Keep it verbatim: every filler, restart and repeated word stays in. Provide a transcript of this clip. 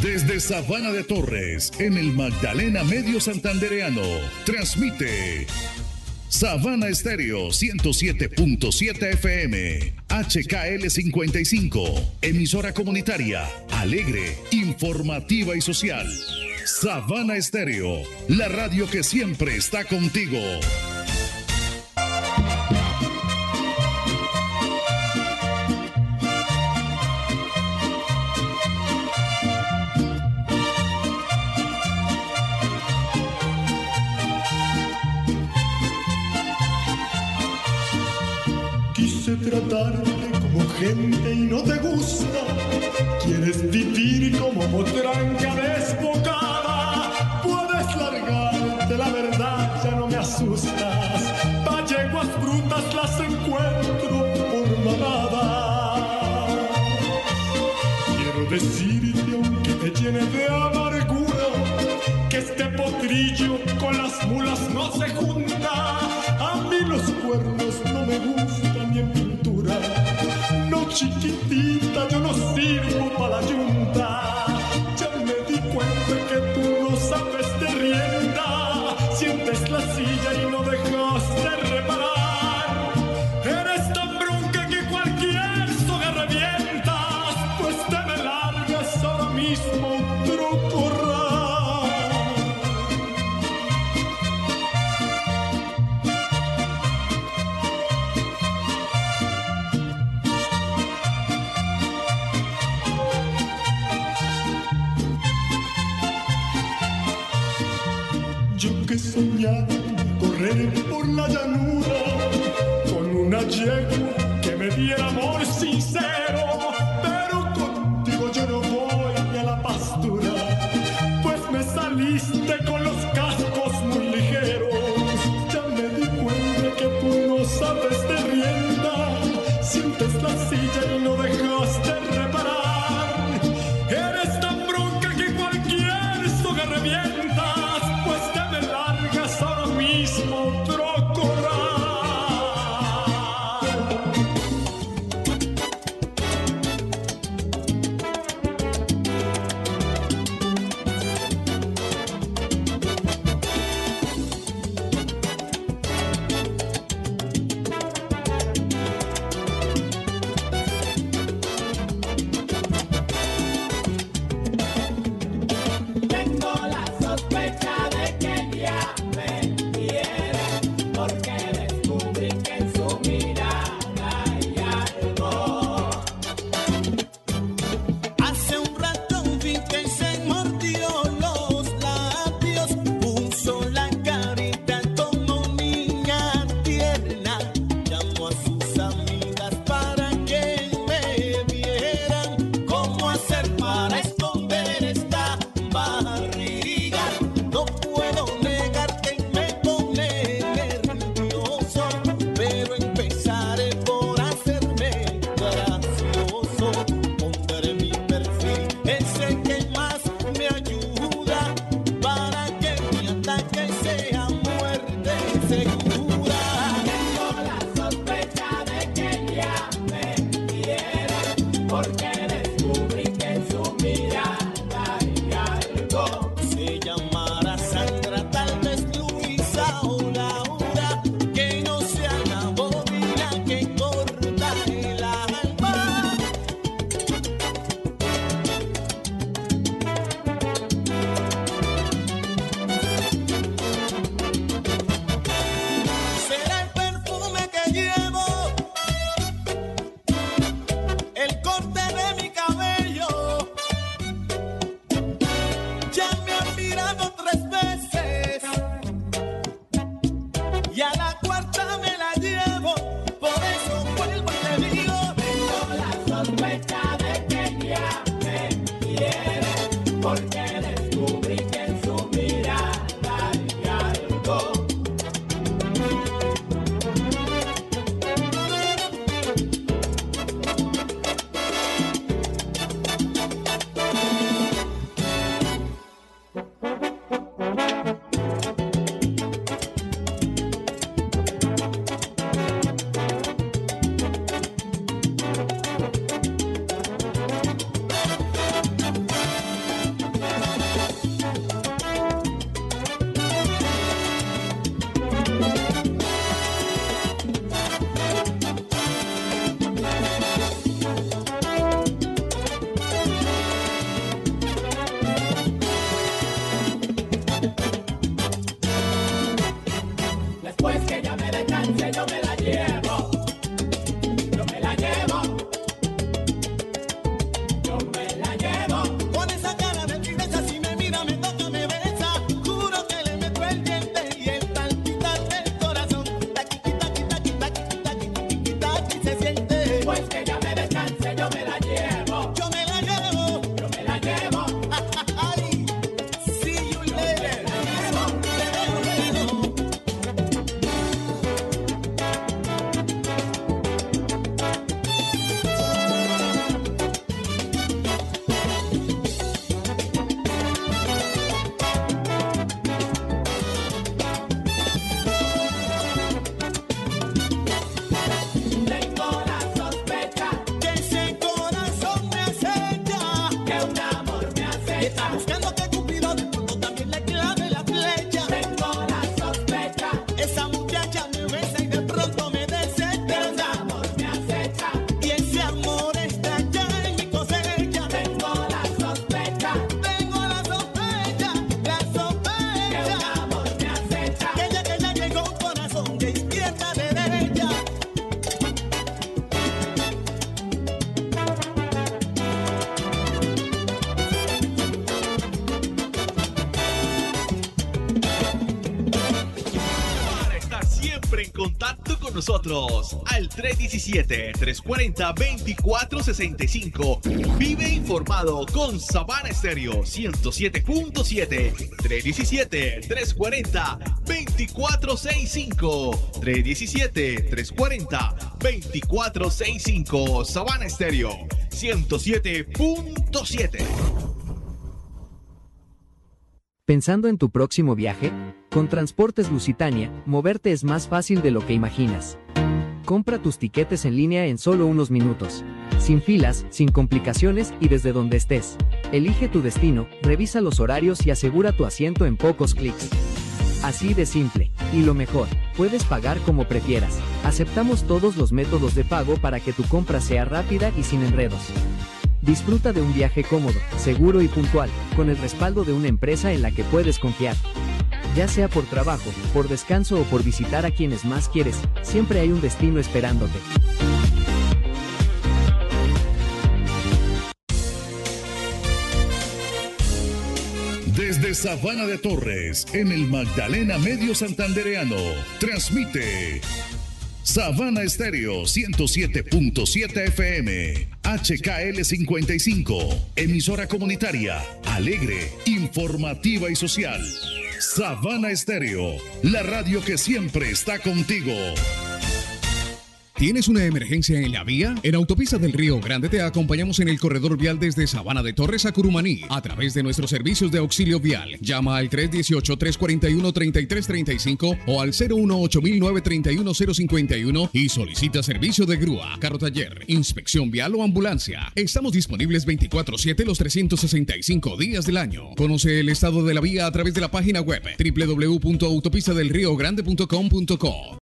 Desde Sabana de Torres, en el Magdalena Medio Santandereano, transmite Sabana Estéreo ciento siete punto siete F M, H K L cincuenta y cinco, emisora comunitaria, alegre, informativa y social. Sabana Estéreo, la radio que siempre está contigo. Tratarte como gente y no te gusta. Quieres vivir como potranca desbocada. Puedes largarte, la verdad ya no me asustas. Pa' yeguas brutas las encuentro por manada. Quiero decirte, aunque te llene de amargura, que este potrillo con las mulas no se junta. A mí los cuernos no me gustan ni en pintura. No, chiquitita, yo no sirvo para la yunta. Ya me di cuenta que tú no sabes de rienda. Sientes la silla y no dejas de reparar. Eres tan bronca que cualquier soga revientas. Pues te me largas ahora mismo otro corral. Soñar, correr por la llanura con una yegua que me diera amor sincero, pero contigo yo no voy ni a la pastura, pues me saliste con los cascos muy ligeros. Ya me di cuenta que tú no sabes de rienda, sientes la silla y no dejas de reparar. Eres tan bronca que cualquier soga revienta. Otro corral. nosotros al tres diecisiete, tres cuarenta, veinticuatro sesenta y cinco. Vive informado con Sabana Estéreo ciento siete punto siete. tres diecisiete, tres cuarenta, veinticuatro sesenta y cinco. tres diecisiete, tres cuarenta, veinticuatro sesenta y cinco. Sabana Estéreo ciento siete punto siete. ¿Pensando en tu próximo viaje? Con Transportes Lusitania, moverte es más fácil de lo que imaginas. Compra tus tiquetes en línea en solo unos minutos. Sin filas, sin complicaciones y desde donde estés. Elige tu destino, revisa los horarios y asegura tu asiento en pocos clics. Así de simple. Y lo mejor, puedes pagar como prefieras. Aceptamos todos los métodos de pago para que tu compra sea rápida y sin enredos. Disfruta de un viaje cómodo, seguro y puntual, con el respaldo de una empresa en la que puedes confiar. Ya sea por trabajo, por descanso o por visitar a quienes más quieres, siempre hay un destino esperándote. Desde Sabana de Torres, en el Magdalena Medio Santandereano, transmite Sabana Estéreo ciento siete punto siete F M, H K L cincuenta y cinco, emisora comunitaria, alegre, informativa y social. Sabana Estéreo, la radio que siempre está contigo. ¿Tienes una emergencia en la vía? En Autopista del Río Grande te acompañamos en el corredor vial desde Sabana de Torres a Curumaní a través de nuestros servicios de auxilio vial. Llama al tres dieciocho, tres cuarenta y uno, treinta y tres treinta y cinco o al cero uno ocho nueve tres uno cero cinco uno y solicita servicio de grúa, carro taller, inspección vial o ambulancia. Estamos disponibles veinticuatro siete los trescientos sesenta y cinco días del año. Conoce el estado de la vía a través de la página web doble u doble u doble u punto autopista del río grande punto com punto co.